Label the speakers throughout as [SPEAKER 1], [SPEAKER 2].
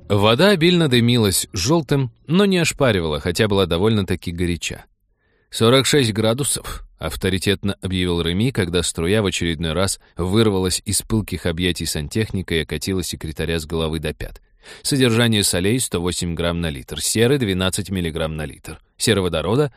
[SPEAKER 1] Вода обильно дымилась желтым, но не ошпаривала, хотя была довольно-таки горяча. 46 градусов, авторитетно объявил Реми, когда струя в очередной раз вырвалась из пылких объятий сантехника и окатила секретаря с головы до пят. Содержание солей 108 грамм на литр, серы 12 миллиграмм на литр, сероводорода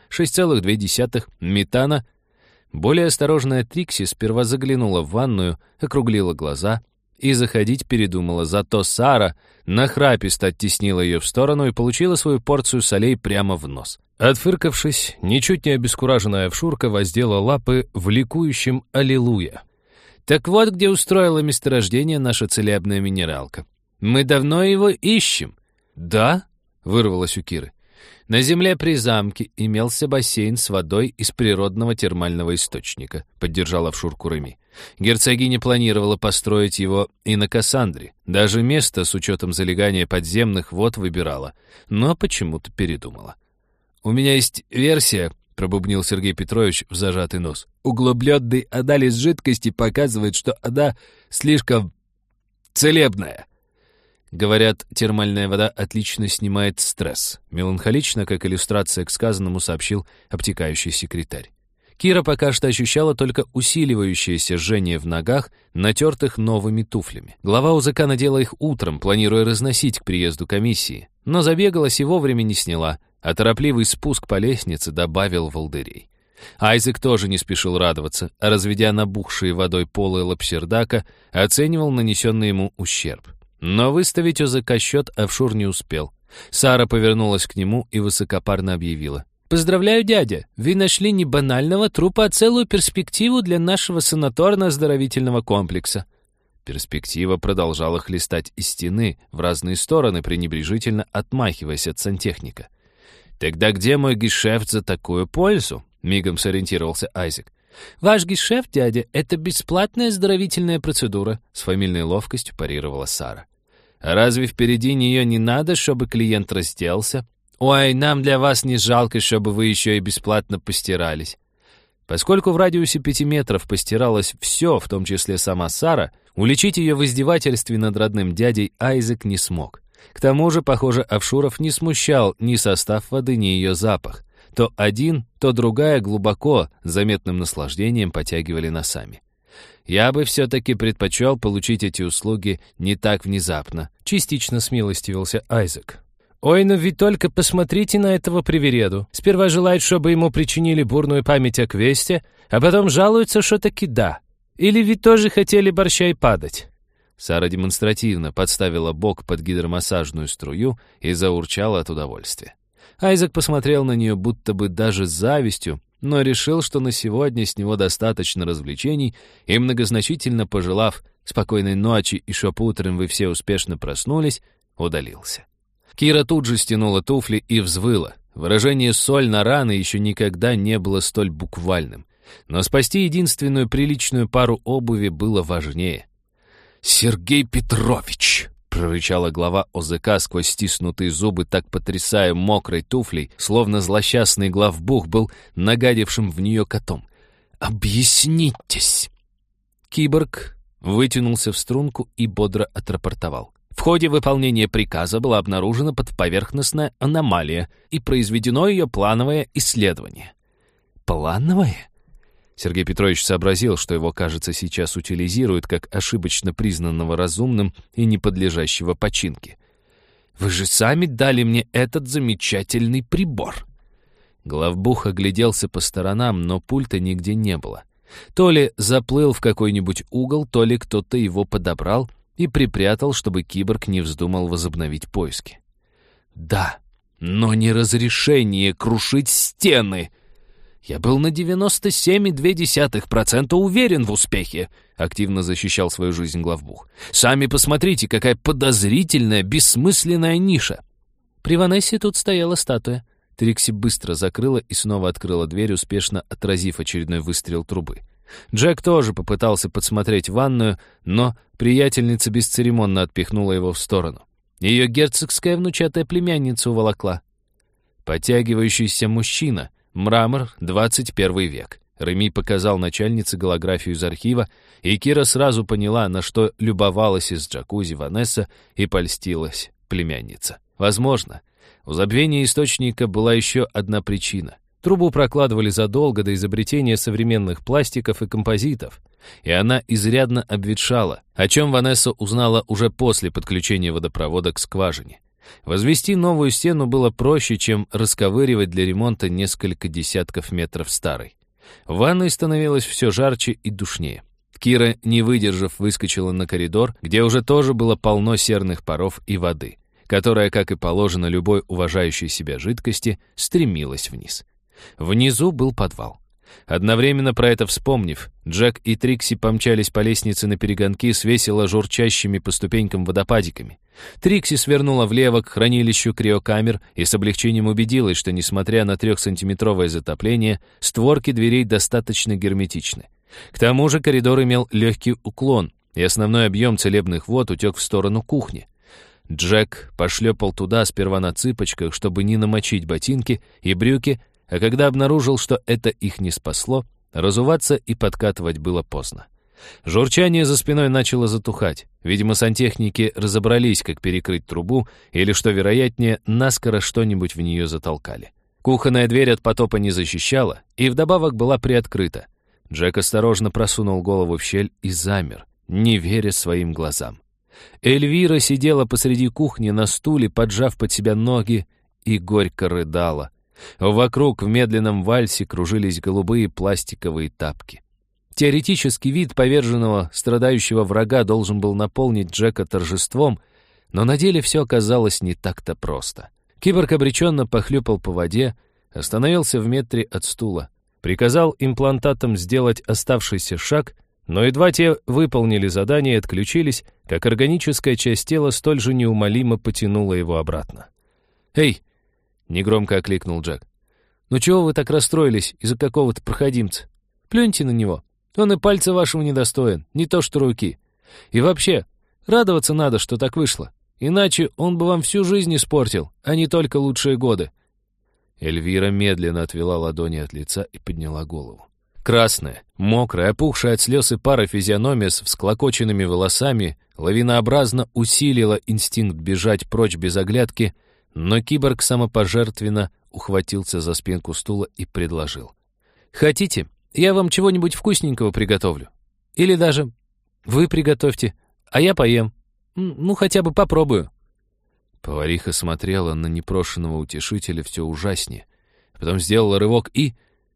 [SPEAKER 1] 6,2, метана. Более осторожная Трикси сперва заглянула в ванную, округлила глаза и заходить передумала, зато Сара нахраписто оттеснила ее в сторону и получила свою порцию солей прямо в нос. Отфыркавшись, ничуть не обескураженная Авшурка воздела лапы в ликующем «Аллилуйя». «Так вот, где устроила месторождение наша целебная минералка. Мы давно его ищем». «Да?» — вырвалось у Киры. «На земле при замке имелся бассейн с водой из природного термального источника», — поддержал Авшурку Реми. Герцогиня планировала построить его и на Кассандре. Даже место с учетом залегания подземных вод выбирала, но почему-то передумала. «У меня есть версия», — пробубнил Сергей Петрович в зажатый нос. «Углубленный анализ жидкости показывает, что она слишком целебная». Говорят, термальная вода отлично снимает стресс. Меланхолично, как иллюстрация к сказанному, сообщил обтекающий секретарь. Кира пока что ощущала только усиливающееся жжение в ногах, натертых новыми туфлями. Глава УЗК надела их утром, планируя разносить к приезду комиссии. Но забегалась и вовремя не сняла, а торопливый спуск по лестнице добавил волдырей. Айзек тоже не спешил радоваться, а разведя набухшие водой полы лапсердака, оценивал нанесенный ему ущерб. Но выставить ОЗК счет Авшур не успел. Сара повернулась к нему и высокопарно объявила. «Поздравляю, дядя! Вы нашли не банального трупа, а целую перспективу для нашего санаторно-оздоровительного комплекса». Перспектива продолжала хлестать из стены в разные стороны, пренебрежительно отмахиваясь от сантехника. «Тогда где мой гешефт за такую пользу?» — мигом сориентировался Айзек. «Ваш гешефт, дядя, это бесплатная оздоровительная процедура», — с фамильной ловкостью парировала Сара. «А разве впереди нее не надо, чтобы клиент разделся? Ой, нам для вас не жалко, чтобы вы еще и бесплатно постирались». Поскольку в радиусе 5 метров постиралось все, в том числе сама Сара, уличить ее в издевательстве над родным дядей Айзек не смог. К тому же, похоже, Авшуров не смущал ни состав воды, ни ее запах. То один, то другая глубоко, с заметным наслаждением потягивали носами. «Я бы все-таки предпочел получить эти услуги не так внезапно», — частично смилостивился Айзек. «Ой, ну ведь только посмотрите на этого привереду. Сперва желает, чтобы ему причинили бурную память о квесте, а потом жалуется, что таки да. Или ведь тоже хотели борща и падать». Сара демонстративно подставила бок под гидромассажную струю и заурчала от удовольствия. Айзек посмотрел на нее будто бы даже с завистью, но решил, что на сегодня с него достаточно развлечений, и, многозначительно пожелав спокойной ночи и чтоб утром вы все успешно проснулись, удалился. Кира тут же стянула туфли и взвыла. Выражение «соль на раны» еще никогда не было столь буквальным. Но спасти единственную приличную пару обуви было важнее. «Сергей Петрович!» — прорычала глава ОЗК сквозь стиснутые зубы, так потрясая мокрой туфлей, словно злосчастный главбух был нагадившим в нее котом. «Объяснитесь!» Киборг вытянулся в струнку и бодро отрапортовал. В ходе выполнения приказа была обнаружена подповерхностная аномалия и произведено ее плановое исследование. «Плановое?» Сергей Петрович сообразил, что его, кажется, сейчас утилизируют как ошибочно признанного разумным и не подлежащего починке. «Вы же сами дали мне этот замечательный прибор!» Главбух огляделся по сторонам, но пульта нигде не было. То ли заплыл в какой-нибудь угол, то ли кто-то его подобрал и припрятал, чтобы киборг не вздумал возобновить поиски. «Да, но не разрешение крушить стены!» «Я был на 97,2% уверен в успехе», — активно защищал свою жизнь главбух. «Сами посмотрите, какая подозрительная, бессмысленная ниша». При Ванессе тут стояла статуя. Трикси быстро закрыла и снова открыла дверь, успешно отразив очередной выстрел трубы. Джек тоже попытался подсмотреть ванную, но приятельница бесцеремонно отпихнула его в сторону. Ее герцогская внучатая племянница уволокла. Подтягивающийся мужчина, мрамор, 21 век. Реми показал начальнице голографию из архива, и Кира сразу поняла, на что любовалась из джакузи Ванесса и польстилась. племянница. Возможно, у забвения источника была еще одна причина. Трубу прокладывали задолго до изобретения современных пластиков и композитов, и она изрядно обветшала, о чем Ванесса узнала уже после подключения водопровода к скважине. Возвести новую стену было проще, чем расковыривать для ремонта несколько десятков метров старой. В ванной становилось все жарче и душнее. Кира, не выдержав, выскочила на коридор, где уже тоже было полно серных паров и воды, которая, как и положено любой уважающей себя жидкости, стремилась вниз. Внизу был подвал. Одновременно про это вспомнив, Джек и Трикси помчались по лестнице наперегонки с весело журчащими по ступенькам водопадиками. Трикси свернула влево к хранилищу криокамер и с облегчением убедилась, что, несмотря на 3-сантиметровое затопление, створки дверей достаточно герметичны. К тому же коридор имел легкий уклон, и основной объем целебных вод утек в сторону кухни. Джек пошлепал туда сперва на цыпочках, чтобы не намочить ботинки и брюки, а когда обнаружил, что это их не спасло, разуваться и подкатывать было поздно. Журчание за спиной начало затухать. Видимо, сантехники разобрались, как перекрыть трубу, или, что вероятнее, наскоро что-нибудь в нее затолкали. Кухонная дверь от потопа не защищала, и вдобавок была приоткрыта. Джек осторожно просунул голову в щель и замер, не веря своим глазам. Эльвира сидела посреди кухни на стуле, поджав под себя ноги, и горько рыдала. Вокруг в медленном вальсе кружились голубые пластиковые тапки. Теоретический вид поверженного, страдающего врага должен был наполнить Джека торжеством, но на деле все оказалось не так-то просто. Киборг обреченно похлюпал по воде, остановился в метре от стула, приказал имплантатам сделать оставшийся шаг, но едва те выполнили задание и отключились, как органическая часть тела столь же неумолимо потянула его обратно. «Эй!» — негромко окликнул Джек. «Ну чего вы так расстроились из-за какого-то проходимца? Плюньте на него. Он и пальца вашего не достоин, не то что руки. И вообще, радоваться надо, что так вышло. Иначе он бы вам всю жизнь испортил, а не только лучшие годы». Эльвира медленно отвела ладони от лица и подняла голову. Красная, мокрая, опухшая от слез и пара физиономия с всклокоченными волосами лавинообразно усилила инстинкт бежать прочь без оглядки, но киборг самопожертвенно ухватился за спинку стула и предложил. «Хотите, я вам чего-нибудь вкусненького приготовлю? Или даже вы приготовьте, а я поем. Ну, хотя бы попробую». Повариха смотрела на непрошенного утешителя все ужаснее, потом сделала рывок и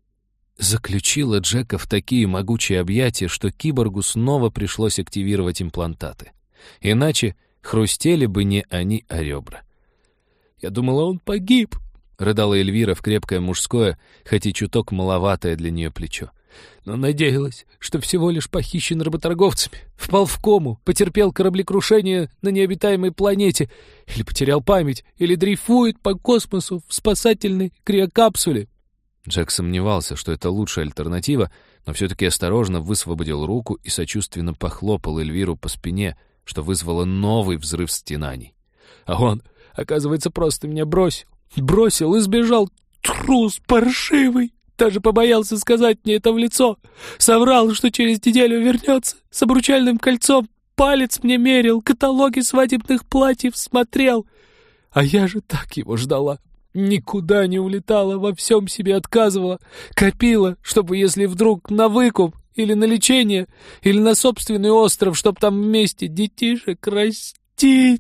[SPEAKER 1] заключила Джека в такие могучие объятия, что киборгу снова пришлось активировать имплантаты. Иначе хрустели бы не они, а ребра. «Я думала, он погиб», — рыдала Эльвира в крепкое мужское, хоть и чуток маловатое для нее плечо. «Но надеялась, что всего лишь похищен работорговцами, впал в кому, потерпел кораблекрушение на необитаемой планете, или потерял память, или дрейфует по космосу в спасательной криокапсуле». Джек сомневался, что это лучшая альтернатива, но все-таки осторожно высвободил руку и сочувственно похлопал Эльвиру по спине, что вызвало новый взрыв стенаний. «А он, оказывается, просто меня бросил. Бросил и сбежал. Трус паршивый. Даже побоялся сказать мне это в лицо. Соврал, что через неделю вернется. С обручальным кольцом. Палец мне мерил. Каталоги свадебных платьев смотрел. А я же так его ждала. Никуда не улетала, во всем себе отказывала. Копила, чтобы, если вдруг на выкуп, или на лечение, или на собственный остров, чтоб там вместе детишек растить».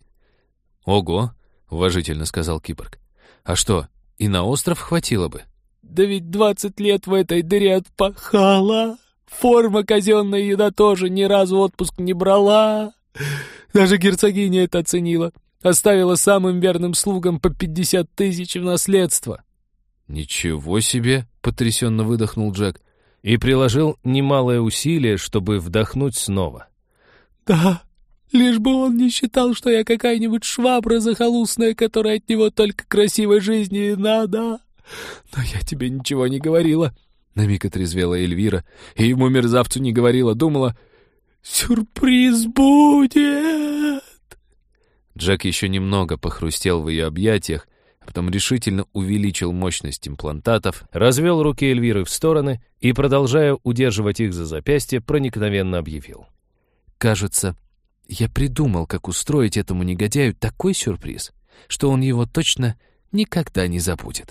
[SPEAKER 1] «Ого!» — уважительно сказал киборг. «А что, и на остров хватило бы?» «Да ведь 20 лет в этой дыре отпахала. Форма казенная, еда тоже, ни разу отпуск не брала. Даже герцогиня это оценила. Оставила самым верным слугам по 50 тысяч в наследство». «Ничего себе!» — потрясенно выдохнул Джек и приложил немалое усилие, чтобы вдохнуть снова. «Да, лишь бы он не считал, что я какая-нибудь швабра захолустная, которая от него только красивой жизни и надо. Но я тебе ничего не говорила». На миг отрезвела Эльвира, и ему, мерзавцу, не говорила, думала, «Сюрприз будет». Джек еще немного похрустел в ее объятиях, а потом решительно увеличил мощность имплантатов, развел руки Эльвиры в стороны и, продолжая удерживать их за запястье, проникновенно объявил. «Кажется, Я придумал, как устроить этому негодяю такой сюрприз, что он его точно никогда не забудет.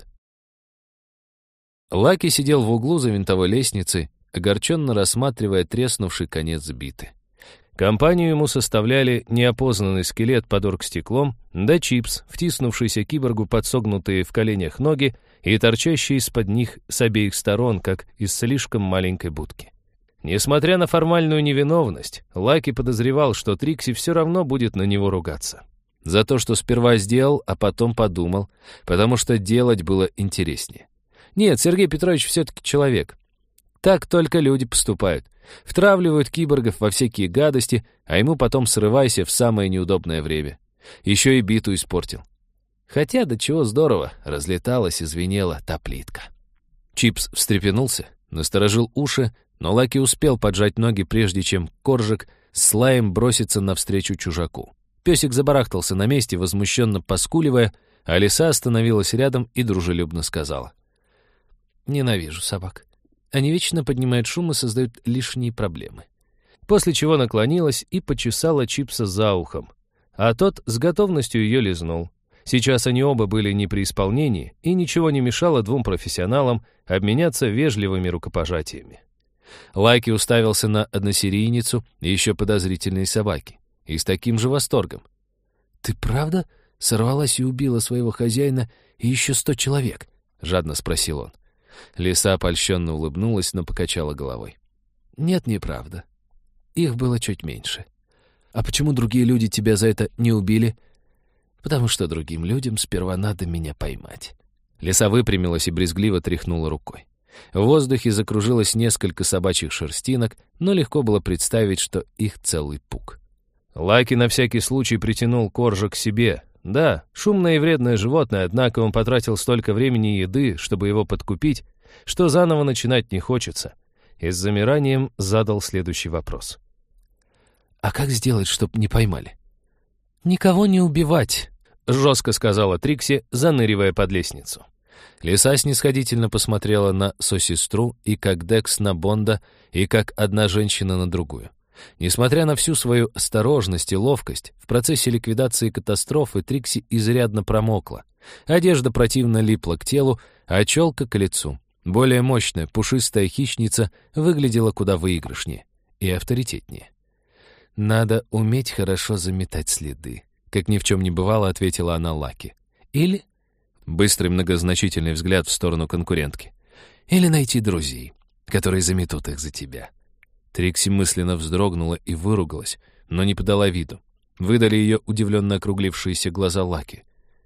[SPEAKER 1] Лаки сидел в углу за винтовой лестницей, огорченно рассматривая треснувший конец биты. Компанию ему составляли неопознанный скелет под оргстеклом, да Чипс, втиснувшийся киборгу под согнутые в коленях ноги и торчащие из-под них с обеих сторон, как из слишком маленькой будки. Несмотря на формальную невиновность, Лаки подозревал, что Трикси все равно будет на него ругаться. За то, что сперва сделал, а потом подумал, потому что делать было интереснее. Нет, Сергей Петрович все-таки человек. Так только люди поступают. Втравливают киборгов во всякие гадости, а ему потом срывайся в самое неудобное время. Еще и биту испортил. Хотя до чего здорово, разлеталась и звенела та плитка. Чипс встрепенулся, насторожил уши, но Лаки успел поджать ноги, прежде чем Коржик с лаем бросится навстречу чужаку. Песик забарахтался на месте, возмущенно поскуливая, а лиса остановилась рядом и дружелюбно сказала: «Ненавижу собак. Они вечно поднимают шум и создают лишние проблемы». После чего наклонилась и почесала Чипса за ухом, а тот с готовностью ее лизнул. Сейчас они оба были не при исполнении, и ничего не мешало двум профессионалам обменяться вежливыми рукопожатиями. Лаки уставился на односерийницу и еще подозрительные собаки, и с таким же восторгом. «Ты правда сорвалась и убила своего хозяина и еще 100 человек?» — жадно спросил он. Лиса польщенно улыбнулась, но покачала головой. «Нет, неправда. Их было чуть меньше. А почему другие люди тебя за это не убили?» «Потому что другим людям сперва надо меня поймать». Лиса выпрямилась и брезгливо тряхнула рукой. В воздухе закружилось несколько собачьих шерстинок, но легко было представить, что их целый пук. Лаки на всякий случай притянул Коржа к себе. Да, шумное и вредное животное, однако он потратил столько времени и еды, чтобы его подкупить, что заново начинать не хочется, и с замиранием задал следующий вопрос. «А как сделать, чтоб не поймали?» «Никого не убивать», — жестко сказала Трикси, заныривая под лестницу. Лиса снисходительно посмотрела на сосестру и как Декс на Бонда, и как одна женщина на другую. Несмотря на всю свою осторожность и ловкость, в процессе ликвидации катастрофы Трикси изрядно промокла. Одежда противно липла к телу, а челка к лицу. Более мощная, пушистая хищница выглядела куда выигрышнее и авторитетнее. «Надо уметь хорошо заметать следы», — как ни в чем не бывало, ответила она Лаки. «Или...» — быстрый многозначительный взгляд в сторону конкурентки. «Или найти друзей, которые заметут их за тебя». Трикси мысленно вздрогнула и выругалась, но не подала виду. Выдали ее удивленно округлившиеся глаза Лаки.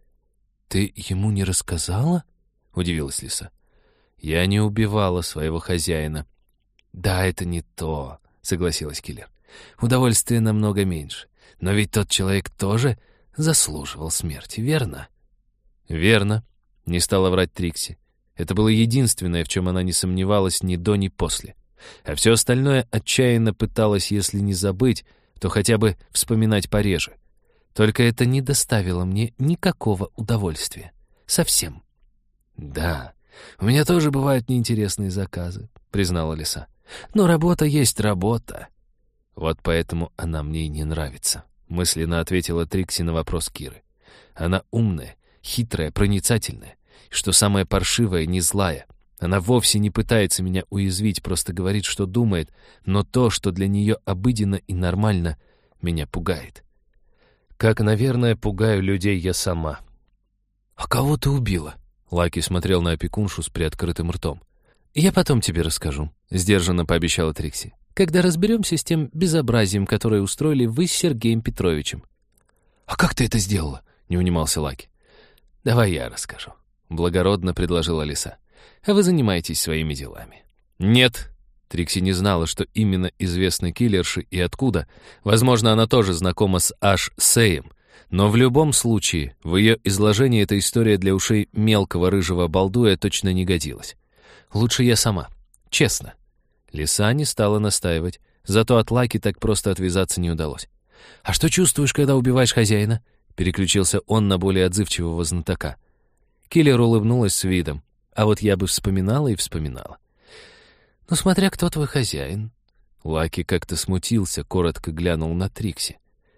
[SPEAKER 1] «Ты ему не рассказала?» — удивилась лиса. «Я не убивала своего хозяина». «Да, это не то», — согласилась киллер. «Удовольствия намного меньше. Но ведь тот человек тоже заслуживал смерти, верно?» «Верно», — не стала врать Трикси. Это было единственное, в чем она не сомневалась ни до, ни после. А все остальное отчаянно пыталась, если не забыть, то хотя бы вспоминать пореже. Только это не доставило мне никакого удовольствия. Совсем. «Да, у меня тоже бывают неинтересные заказы», — признала лиса. «Но работа есть работа». «Вот поэтому она мне и не нравится», — мысленно ответила Трикси на вопрос Киры. «Она умная, хитрая, проницательная. Что самое паршивое, не злая. Она вовсе не пытается меня уязвить, просто говорит, что думает, но то, что для нее обыденно и нормально, меня пугает. Как, наверное, пугаю людей я сама». «А кого ты убила?» Лаки смотрел на опекуншу с приоткрытым ртом. «Я потом тебе расскажу», — сдержанно пообещала Трикси. «Когда разберемся с тем безобразием, которое устроили вы с Сергеем Петровичем». «А как ты это сделала?» — не унимался Лаки. «Давай я расскажу», — благородно предложила лиса. «А вы занимаетесь своими делами». «Нет». Трикси не знала, что именно известны киллерши и откуда. Возможно, она тоже знакома с Аш Сеем. Но в любом случае, в ее изложении эта история для ушей мелкого рыжего балдуя точно не годилась. «Лучше я сама. Честно». Лиса не стала настаивать, зато от Лаки так просто отвязаться не удалось. «А что чувствуешь, когда убиваешь хозяина?» Переключился он на более отзывчивого знатока. Киллер улыбнулась с видом. «А вот я бы вспоминала и вспоминала». «Ну, смотря кто твой хозяин». Лаки как-то смутился, коротко глянул на Трикси.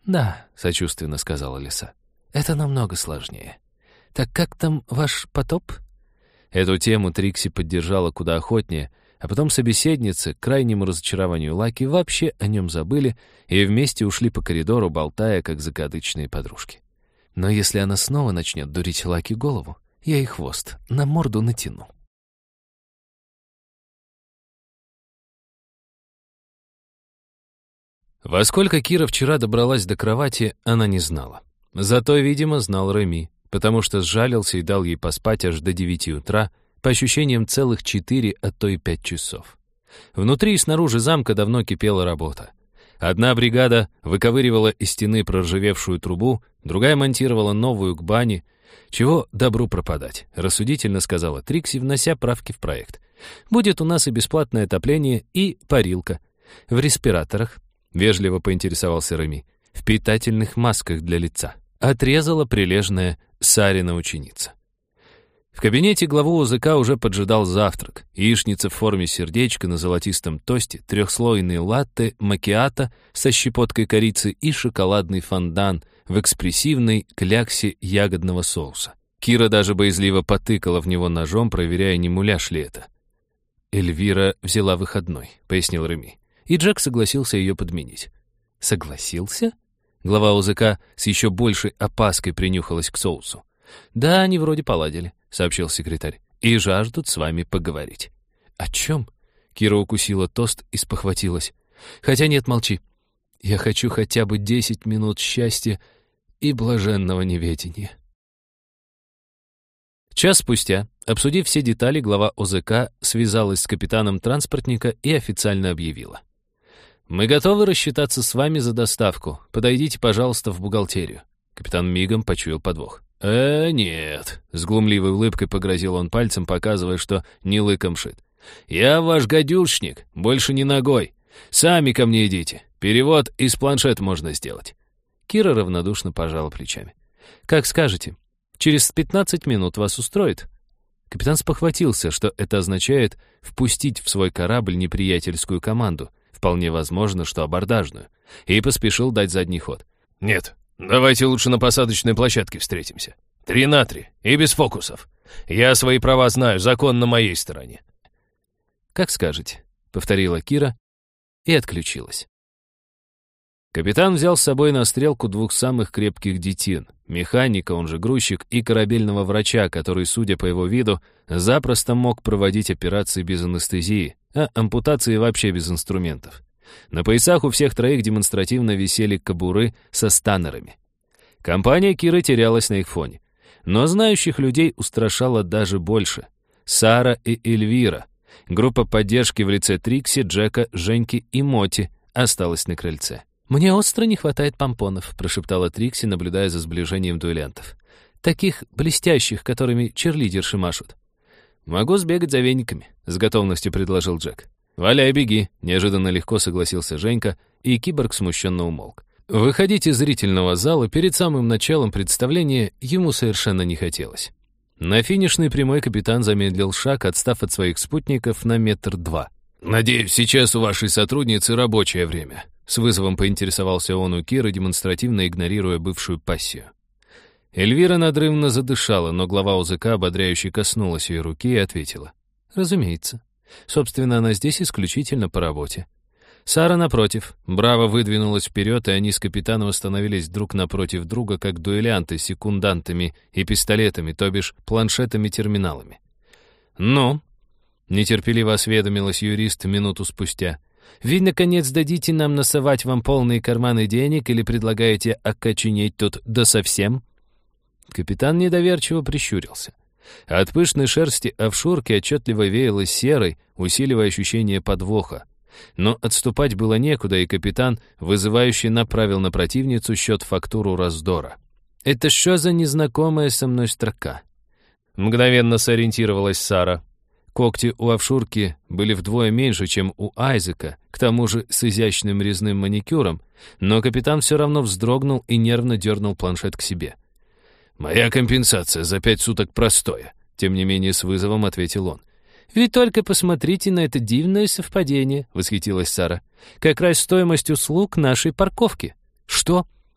[SPEAKER 1] «Да», — сочувственно сказала лиса. «Это намного сложнее. Так как там ваш потоп?» Эту тему Трикси поддержала куда охотнее, а потом собеседницы, к крайнему разочарованию Лаки, вообще о нем забыли и вместе ушли по коридору, болтая, как закадычные подружки. Но если она снова начнет дурить Лаки голову, я и хвост на морду натяну. Во сколько Кира вчера добралась до кровати, она не знала. Зато, видимо, знал Реми, потому что сжалился и дал ей поспать аж до 9 утра, по ощущениям целых 4, а то и 5 часов. Внутри и снаружи замка давно кипела работа. Одна бригада выковыривала из стены проржавевшую трубу, другая монтировала новую к бане. «Чего добру пропадать?» — рассудительно сказала Трикси, внося правки в проект. «Будет у нас и бесплатное отопление, и парилка. В респираторах», — вежливо поинтересовался Реми, «в питательных масках для лица». Отрезала прилежная Сарина ученица. В кабинете главу УЗК уже поджидал завтрак. Яичница в форме сердечка на золотистом тосте, трехслойный латте, макиато со щепоткой корицы и шоколадный фондан в экспрессивной кляксе ягодного соуса. Кира даже боязливо потыкала в него ножом, проверяя, не муляж ли это. «Эльвира взяла выходной», — пояснил Реми. И Джек согласился ее подменить. «Согласился?» Глава УЗК с еще большей опаской принюхалась к соусу. «Да, они вроде поладили», — сообщил секретарь, «и жаждут с вами поговорить». «О чем?» Кира укусила тост и спохватилась. «Хотя нет, молчи. Я хочу хотя бы 10 минут счастья и блаженного неведения». Час спустя, обсудив все детали, глава ОЗК связалась с капитаном транспортника и официально объявила: «Мы готовы рассчитаться с вами за доставку. Подойдите, пожалуйста, в бухгалтерию». Капитан мигом почуял подвох. Нет», — с глумливой улыбкой погрозил он пальцем, показывая, что не лыком шит. «Я ваш гадюшник, больше не ногой. Сами ко мне идите. Перевод из планшета можно сделать». Кира равнодушно пожала плечами. «Как скажете. Через 15 минут вас устроит?» Капитан спохватился, что это означает впустить в свой корабль неприятельскую команду, вполне возможно, что абордажную, и поспешил дать задний ход.
[SPEAKER 2] «Нет, давайте лучше на посадочной площадке встретимся. 3 на 3, и без фокусов. Я свои права знаю, закон на моей стороне».
[SPEAKER 1] «Как скажете», — повторила Кира и отключилась. Капитан взял с собой на стрелку 2 самых крепких детин, механика, он же грузчик, и корабельного врача, который, судя по его виду, запросто мог проводить операции без анестезии, а ампутации вообще без инструментов. На поясах у всех троих демонстративно висели кобуры со станерами. Компания Киры терялась на их фоне. Но знающих людей устрашало даже больше. Сара и Эльвира. Группа поддержки в лице Трикси, Джека, Женьки и Моти осталась на крыльце. «Мне остро не хватает помпонов», — прошептала Трикси, наблюдая за сближением дуэлянтов. «Таких блестящих, которыми черлидерши машут». «Могу сбегать за вениками», — с готовностью предложил Джек. «Валяй, беги», — неожиданно легко согласился Женька, и киборг смущенно умолк. Выходить из зрительного зала перед самым началом представления ему совершенно не хотелось. На финишной прямой капитан замедлил шаг, отстав от своих спутников на 1-2 метра.
[SPEAKER 2] «Надеюсь, сейчас у вашей сотрудницы рабочее время», — с вызовом поинтересовался он у Киры, демонстративно игнорируя бывшую пассию. Эльвира надрывно задышала, но глава УЗК ободряюще коснулась ее руки и ответила: «Разумеется. Собственно, она здесь исключительно по работе». Сара, напротив, браво выдвинулась вперед, и они с капитаном остановились друг напротив друга, как дуэлянты с секундантами и пистолетами, то бишь планшетами-терминалами. «Ну?» — нетерпеливо осведомилась юрист минуту спустя. «Вы, наконец, дадите нам насовать вам полные карманы денег или предлагаете окоченеть тут досовсем?» Капитан недоверчиво прищурился. От пышной шерсти овшурки отчетливо веяло серой, усиливая ощущение подвоха. Но отступать было некуда, и капитан, вызывающе направил на противницу счет-фактуру раздора. «Это что за незнакомая со мной строка?» Мгновенно сориентировалась Сара. Когти у овшурки были вдвое меньше, чем у Айзека, к тому же с изящным резным маникюром, но капитан все равно вздрогнул и нервно дернул планшет к себе. «Моя компенсация за 5 суток простоя», — тем не менее с вызовом ответил он.
[SPEAKER 1] «Вы только посмотрите на это дивное совпадение», — восхитилась Сара. «Как раз стоимость услуг нашей парковки». «Что?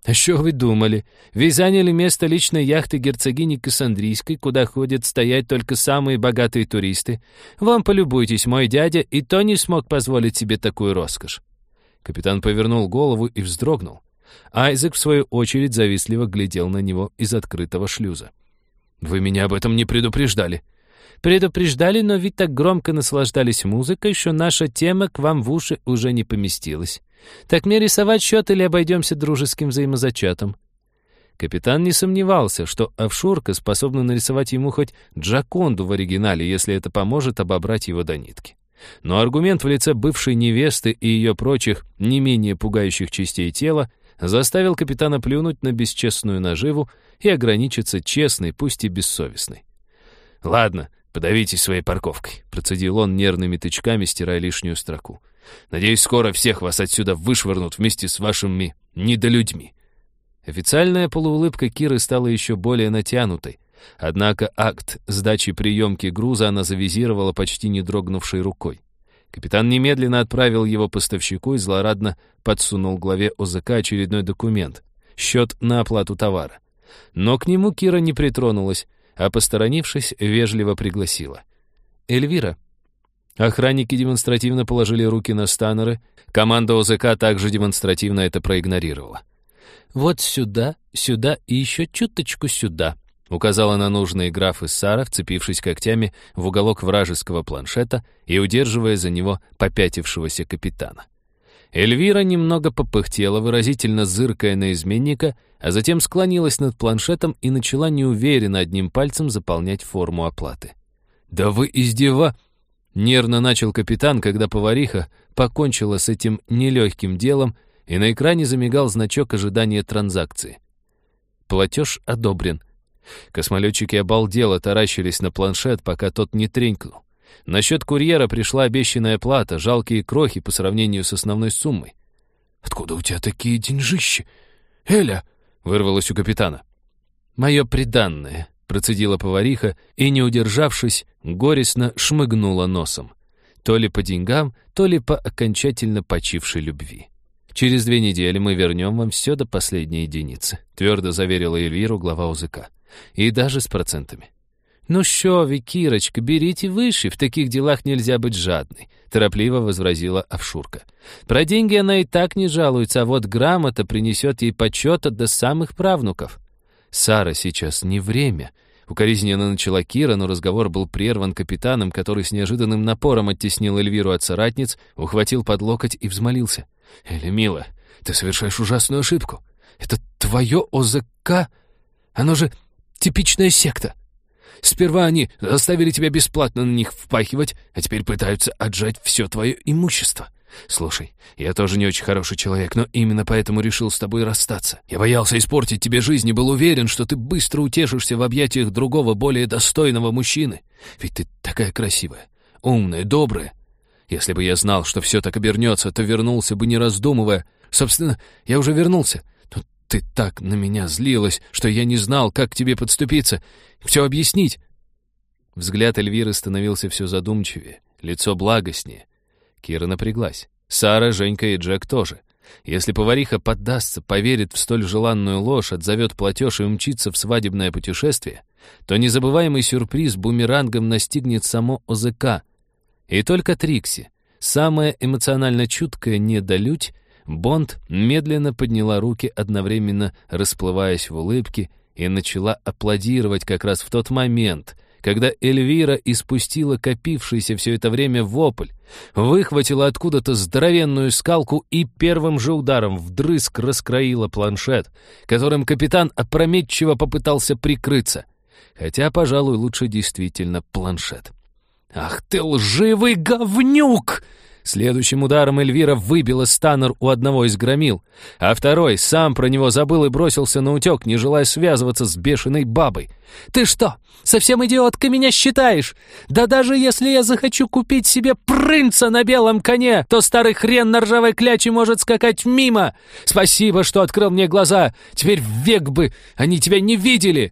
[SPEAKER 1] «А что вы думали? Вы заняли место личной яхты герцогини Кассандрийской, куда ходят стоять только самые богатые туристы. Вам полюбуйтесь, мой дядя и то не смог позволить себе такую роскошь». Капитан повернул голову и вздрогнул. Айзек, в свою очередь, завистливо глядел на него из открытого шлюза. «Вы меня об этом не предупреждали». «Предупреждали, но ведь так громко наслаждались музыкой, что наша тема к вам в уши уже не поместилась. Так мне рисовать счет или обойдемся дружеским взаимозачетом?» Капитан не сомневался, что офшорка способна нарисовать ему хоть Джоконду в оригинале, если это поможет обобрать его до нитки. Но аргумент в лице бывшей невесты и ее прочих не менее пугающих частей тела заставил капитана плюнуть на бесчестную наживу и ограничиться честной, пусть и бессовестной. «Ладно, подавитесь своей парковкой», — процедил он нервными тычками, стирая лишнюю строку. «Надеюсь, скоро всех вас отсюда вышвырнут вместе с вашими недолюдьми». Официальная полуулыбка Киры стала еще более натянутой, однако акт сдачи приемки груза она завизировала почти не дрогнувшей рукой. Капитан немедленно отправил его поставщику и злорадно подсунул главе ОЗК очередной документ — счет на оплату товара. Но к нему Кира не притронулась, а, посторонившись, вежливо пригласила. «Эльвира». Охранники демонстративно положили руки на станеры, команда ОЗК также демонстративно это проигнорировала. «Вот сюда, сюда и еще чуточку сюда», — указала на нужные графы Сара, вцепившись когтями в уголок вражеского планшета и удерживая за него попятившегося капитана. Эльвира немного попыхтела, выразительно зыркая на изменника, а затем склонилась над планшетом и начала неуверенно одним пальцем заполнять форму оплаты. «Да вы нервно начал капитан, когда повариха покончила с этим нелегким делом, и на экране замигал значок ожидания транзакции. Платеж одобрен. Космолетчики обалдело таращились на планшет, пока тот не тренькнул. На счет курьера пришла обещанная плата, жалкие крохи по сравнению с основной суммой. «Откуда у тебя такие деньжищи? Эля!» — вырвалось у капитана. «Мое приданное», — процедила повариха и, не удержавшись, горестно шмыгнула носом. То ли по деньгам, то ли по окончательно почившей любви. «Через 2 недели мы вернем вам все до последней единицы», — твердо заверила Эльвиру глава УЗК. «И даже с процентами». «Ну шо вы, Кирочка, берите выше, в таких делах нельзя быть жадной», — торопливо возразила офшурка. «Про деньги она и так не жалуется, а вот грамота принесет ей почета до самых правнуков». «Сара, сейчас не время», — укоризненно начала Кира, но разговор был прерван капитаном, который с неожиданным напором оттеснил Эльвиру от соратниц, ухватил под локоть и взмолился. «Эля, милая, ты совершаешь ужасную ошибку. Это твое ОЗК? Оно же типичная секта. Сперва они заставили тебя бесплатно на них впахивать, а теперь пытаются отжать все твое имущество. Слушай, я тоже не очень хороший человек, но именно поэтому решил с тобой расстаться. Я боялся испортить тебе жизнь и был уверен, что ты быстро утешишься в объятиях другого, более достойного мужчины. Ведь ты такая красивая, умная, добрая. Если бы я знал, что все так обернется, то вернулся бы, не раздумывая. Собственно, я уже вернулся. Но ты так на меня злилась, что я не знал, как к тебе подступиться, все объяснить». Взгляд Эльвиры становился все задумчивее, лицо благостнее. Кира напряглась. Сара, Женька и Джек тоже. Если повариха поддастся, поверит в столь желанную ложь, отзовет платеж и умчится в свадебное путешествие, то незабываемый сюрприз бумерангом настигнет само ОЗК. И только Трикси, самая эмоционально чуткая недолюдь, Бонд медленно подняла руки, одновременно расплываясь в улыбке, и начала аплодировать как раз в тот момент, когда Эльвира испустила копившийся все это время вопль, выхватила откуда-то здоровенную скалку и первым же ударом вдрызг раскроила планшет, которым капитан опрометчиво попытался прикрыться. Хотя, пожалуй, лучше действительно планшет. «Ах ты лживый говнюк!» Следующим ударом Эльвира выбила станер у одного из громил, а второй сам про него забыл и бросился на утек, не желая связываться с бешеной бабой. «Ты что, совсем идиотка меня считаешь? Да даже если я захочу купить себе принца на белом коне, то старый хрен на ржавой кляче может скакать мимо! Спасибо, что открыл мне глаза! Теперь век бы они тебя не видели!»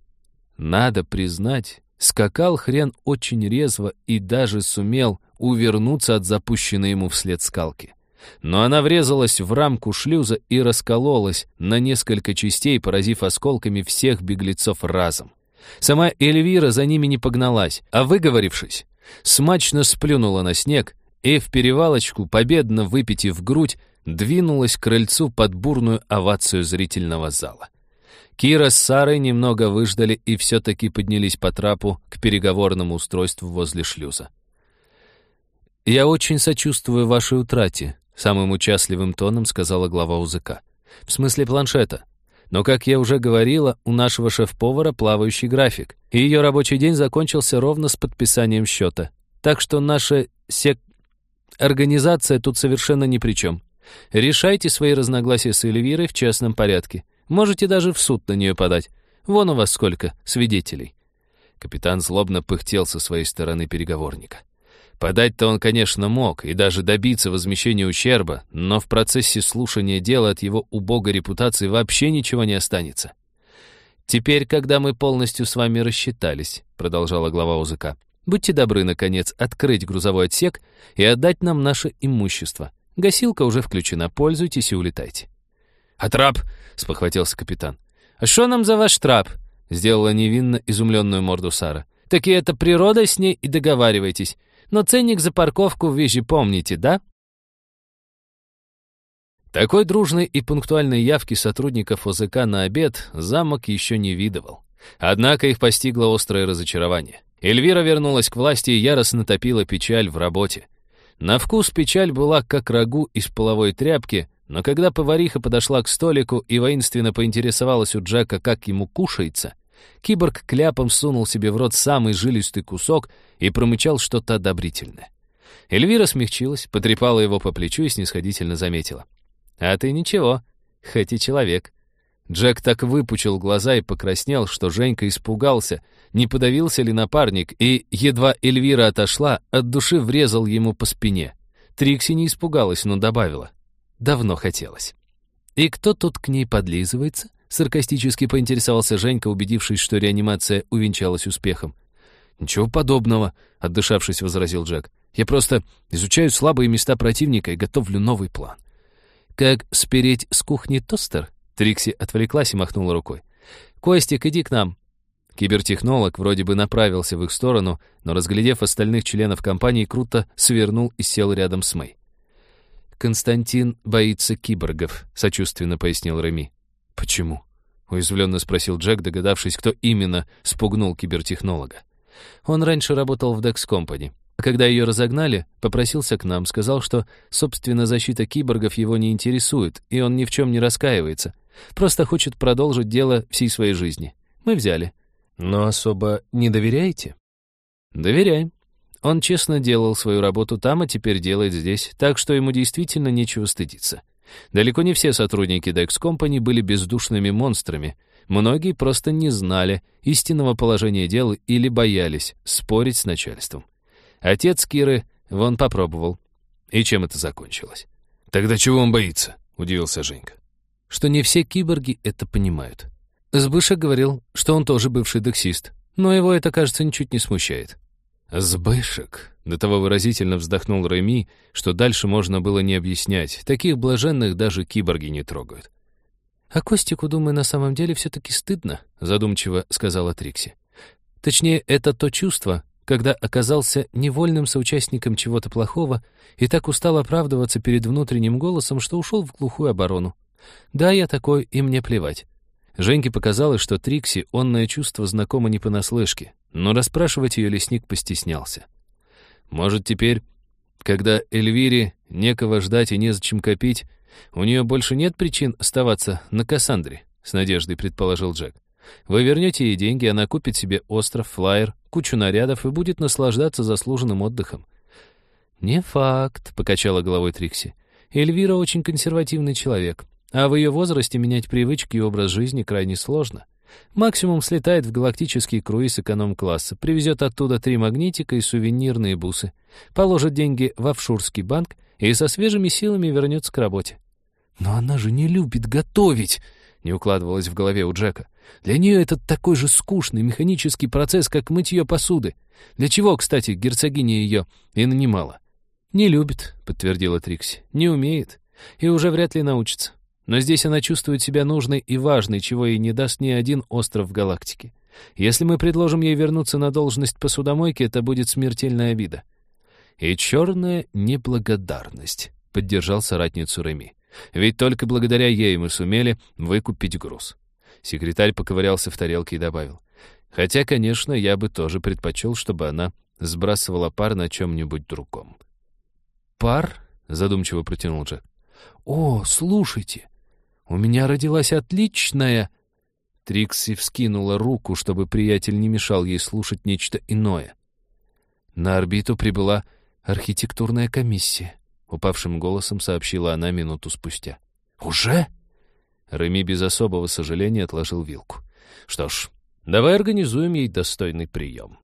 [SPEAKER 1] Надо признать, скакал хрен очень резво и даже сумел увернуться от запущенной ему вслед скалки. Но она врезалась в рамку шлюза и раскололась на несколько частей, поразив осколками всех беглецов разом. Сама Эльвира за ними не погналась, а, выговорившись, смачно сплюнула на снег и в перевалочку, победно выпитив грудь, двинулась к крыльцу под бурную овацию зрительного зала. Кира с Сарой немного выждали и все-таки поднялись по трапу к переговорному устройству возле шлюза. «Я очень сочувствую вашей утрате», — самым участливым тоном сказала глава УЗК. «В смысле планшета. Но, как я уже говорила, у нашего шеф-повара плавающий график, и ее рабочий день закончился ровно с подписанием счета. Так что наша организация тут совершенно ни при чем. Решайте свои разногласия с Эльвирой в частном порядке. Можете даже в суд на нее подать. Вон у вас сколько свидетелей». Капитан злобно пыхтел со своей стороны переговорника. Подать-то он, конечно, мог и даже добиться возмещения ущерба, но в процессе слушания дела от его убогой репутации вообще ничего не останется. «Теперь, когда мы полностью с вами рассчитались», — продолжала глава УЗК, «будьте добры, наконец, открыть грузовой отсек и отдать нам наше имущество. Гасилка уже включена, пользуйтесь и улетайте». «А трап?» — спохватился капитан. «А что нам за ваш трап?» — сделала невинно изумленную морду Сара. «Так и это природа, с ней и договаривайтесь. Но ценник за парковку вы же помните, да?» Такой дружной и пунктуальной явки сотрудников ОЗК на обед замок еще не видывал. Однако их постигло острое разочарование. Эльвира вернулась к власти и яростно топила печаль в работе. На вкус печаль была как рагу из половой тряпки, но когда повариха подошла к столику и воинственно поинтересовалась у Джека, как ему кушается, киборг кляпом сунул себе в рот самый жилистый кусок и промычал что-то одобрительное. Эльвира смягчилась, потрепала его по плечу и снисходительно заметила: «А ты ничего, хоть и человек». Джек так выпучил глаза и покраснел, что Женька испугался, не подавился ли напарник, и, едва Эльвира отошла, от души врезал ему по спине. Трикси не испугалась, но добавила: «Давно хотелось». «И кто тут к ней подлизывается?» — саркастически поинтересовался Женька, убедившись, что реанимация увенчалась успехом. «Ничего подобного», — отдышавшись, возразил Джек. «Я просто изучаю слабые места противника и готовлю новый план». «Как спереть с кухни тостер?» Трикси отвлеклась и махнула рукой. «Костик, иди к нам». Кибертехнолог вроде бы направился в их сторону, но, разглядев остальных членов компании, круто свернул и сел рядом с Мэй. «Константин боится киборгов», — сочувственно пояснил Реми. «Почему?» — уязвленно спросил Джек, догадавшись, кто именно спугнул кибертехнолога. «Он раньше работал в Dex Company. Когда ее разогнали, попросился к нам, сказал, что, собственно, защита киборгов его не интересует, и он ни в чем не раскаивается. Просто хочет продолжить дело всей своей жизни. Мы взяли». «Но особо не доверяете?» «Доверяем. Он честно делал свою работу там, а теперь делает здесь, так что ему действительно нечего стыдиться. Далеко не все сотрудники Dex Company были бездушными монстрами. Многие просто не знали истинного положения дел или боялись спорить с начальством. Отец Киры вон попробовал. И чем это закончилось?»
[SPEAKER 2] «Тогда чего он боится?» — удивился Женька.
[SPEAKER 1] «Что не все киборги это понимают. Сбышек говорил, что он тоже бывший дексист, но его это, кажется, ничуть не смущает». «Сбышек», — до того выразительно вздохнул Реми, что дальше можно было не объяснять. Таких блаженных даже киборги не трогают. «А Костику, думаю, на самом деле все-таки стыдно», — задумчиво сказала Трикси. «Точнее, это то чувство, когда оказался невольным соучастником чего-то плохого и так устал оправдываться перед внутренним голосом, что ушел в глухую оборону. Да, я такой, и мне плевать». Женьке показалось, что Трикси онное чувство знакомо не понаслышке, но расспрашивать ее лесник постеснялся. «Может, теперь, когда Эльвире некого ждать и незачем копить, у нее больше нет причин оставаться на Кассандре?» — с надеждой предположил Джек. «Вы вернете ей деньги, она купит себе остров, флайер, кучу нарядов и будет наслаждаться заслуженным отдыхом». «Не факт», — покачала головой Трикси. «Эльвира очень консервативный человек, а в ее возрасте менять привычки и образ жизни крайне сложно. Максимум слетает в галактический круиз эконом-класса, привезет оттуда 3 магнитика и сувенирные бусы, положит деньги в офшорский банк и со свежими силами вернется к работе». «Но она же не любит готовить», — не укладывалось в голове у Джека. «Для нее это такой же скучный механический процесс, как мытье посуды. Для чего, кстати, герцогиня ее и нанимала?» «Не любит», — подтвердила Трикси. «Не умеет. И уже вряд ли научится. Но здесь она чувствует себя нужной и важной, чего ей не даст ни один остров в галактике. Если мы предложим ей вернуться на должность посудомойки, это будет смертельная обида». «И черная неблагодарность», — поддержал соратницу Реми. «Ведь только благодаря ей мы сумели выкупить груз». Секретарь поковырялся в тарелке и добавил. «Хотя, конечно, я бы тоже предпочел, чтобы она сбрасывала пар на чем-нибудь другом». «Пар?» — задумчиво протянул Джек. «О, слушайте, у меня родилась отличная...» Трикси вскинула руку, чтобы приятель не мешал ей слушать нечто иное. «На орбиту прибыла архитектурная комиссия», — упавшим голосом сообщила она минуту спустя. «Уже?» Реми без особого сожаления отложил вилку. «Что ж, давай организуем ей достойный прием».